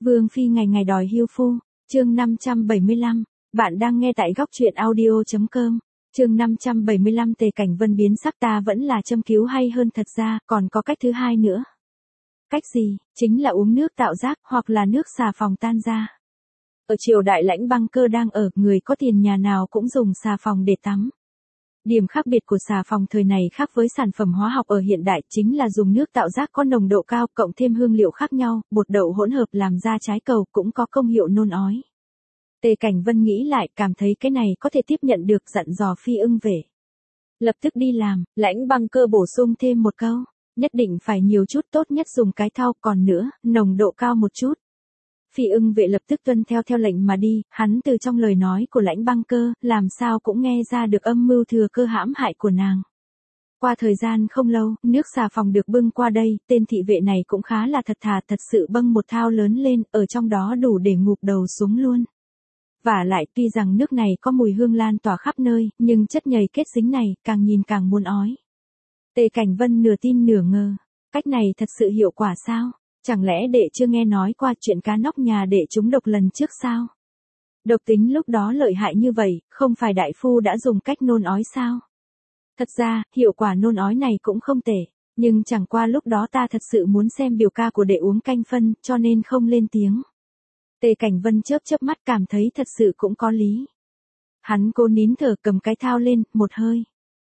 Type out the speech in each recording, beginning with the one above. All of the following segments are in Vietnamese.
Vương Phi ngày ngày đòi hưu phu, chương 575, bạn đang nghe tại góc truyện audio.com, chương 575 Tề Cảnh Vân biến sắc ta vẫn là châm cứu hay hơn thật ra, còn có cách thứ hai nữa. Cách gì, chính là uống nước tạo rác hoặc là nước xà phòng tan ra. Ở triều đại Lãnh Băng Cơ đang ở, người có tiền nhà nào cũng dùng xà phòng để tắm. Điểm khác biệt của xà phòng thời này khác với sản phẩm hóa học ở hiện đại chính là dùng nước tạo rác có nồng độ cao cộng thêm hương liệu khác nhau, bột đậu hỗn hợp làm ra trái cầu cũng có công hiệu nôn ói. Tề Cảnh Vân nghĩ lại cảm thấy cái này có thể tiếp nhận được, dặn dò Phi Ưng Vệ. Lập tức đi làm, Lãnh Băng Cơ bổ sung thêm một câu, nhất định phải nhiều chút, tốt nhất dùng cái thau, còn nữa, nồng độ cao một chút. Phi Ưng Vệ lập tức tuân theo lệnh mà đi, hắn từ trong lời nói của Lãnh Băng Cơ, làm sao cũng nghe ra được âm mưu thừa cơ hãm hại của nàng. Qua thời gian không lâu, nước xà phòng được bưng qua đây, tên thị vệ này cũng khá là thật thà, thật sự bưng một thao lớn lên, ở trong đó đủ để ngụp đầu xuống luôn. Vả lại tuy rằng nước này có mùi hương lan tỏa khắp nơi, nhưng chất nhầy kết dính này, càng nhìn càng muốn ói. Tề Cảnh Vân nửa tin nửa ngờ, cách này thật sự hiệu quả sao? Chẳng lẽ đệ chưa nghe nói qua chuyện cá nóc nhà đệ trúng độc lần trước sao? Độc tính lúc đó lợi hại như vậy, không phải đại phu đã dùng cách nôn ói sao? Thật ra, hiệu quả nôn ói này cũng không tệ, nhưng chẳng qua lúc đó ta thật sự muốn xem biểu ca của đệ uống canh phân, cho nên không lên tiếng. Tề Cảnh Vân chớp mắt cảm thấy thật sự cũng có lý. Hắn cố nín thở cầm cái thao lên, một hơi.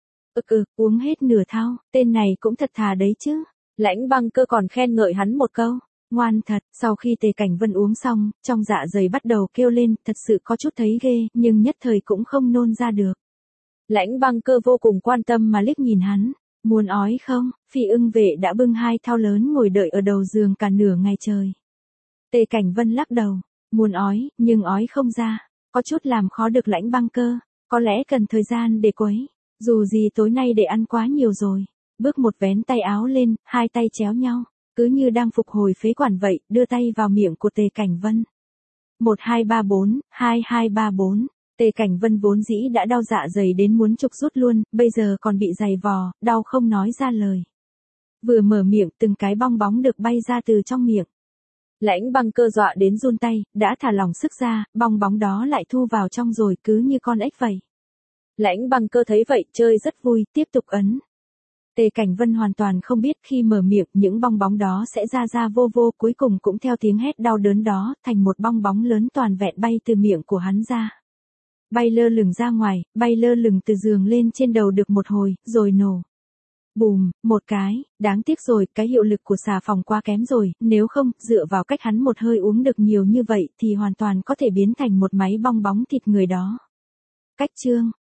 Uống hết nửa thao, tên này cũng thật thà đấy chứ. Lãnh Băng Cơ còn khen ngợi hắn một câu, ngoan thật. Sau khi Tề Cảnh Vân uống xong, trong dạ dày bắt đầu kêu lên, thật sự có chút thấy ghê, nhưng nhất thời cũng không nôn ra được. Lãnh Băng Cơ vô cùng quan tâm mà liếc nhìn hắn, muốn ói không? Phi Ưng Vệ đã bưng hai thao lớn ngồi đợi ở đầu giường cả nửa ngày trời. Tề Cảnh Vân lắc đầu, muốn ói, nhưng ói không ra, có chút làm khó được Lãnh Băng Cơ, có lẽ cần thời gian để quấy, dù gì tối nay để ăn quá nhiều rồi. Bước một vén tay áo lên, hai tay chéo nhau, cứ như đang phục hồi phế quản vậy, đưa tay vào miệng của Tề Cảnh Vân. 1 2 3 4, 2 2 3 4, Tề Cảnh Vân vốn dĩ đã đau dạ dày đến muốn trục rút luôn, bây giờ còn bị dày vò, đau không nói ra lời. Vừa mở miệng, từng cái bong bóng được bay ra từ trong miệng. Lãnh Băng Cơ dọa đến run tay, đã thả lỏng sức ra, bong bóng đó lại thu vào trong rồi, cứ như con ếch vậy. Lãnh Băng Cơ thấy vậy, chơi rất vui, tiếp tục ấn. Tề Cảnh Vân hoàn toàn không biết khi mở miệng những bong bóng đó sẽ ra vô, cuối cùng cũng theo tiếng hét đau đớn đó, thành một bong bóng lớn toàn vẹn bay từ miệng của hắn ra. Bay lơ lửng ra ngoài, bay lơ lửng từ giường lên trên đầu được một hồi, rồi nổ. Bùm, một cái, đáng tiếc rồi, cái hiệu lực của xà phòng quá kém rồi, nếu không, dựa vào cách hắn một hơi uống được nhiều như vậy thì hoàn toàn có thể biến thành một máy bong bóng thịt người đó. Cách chương,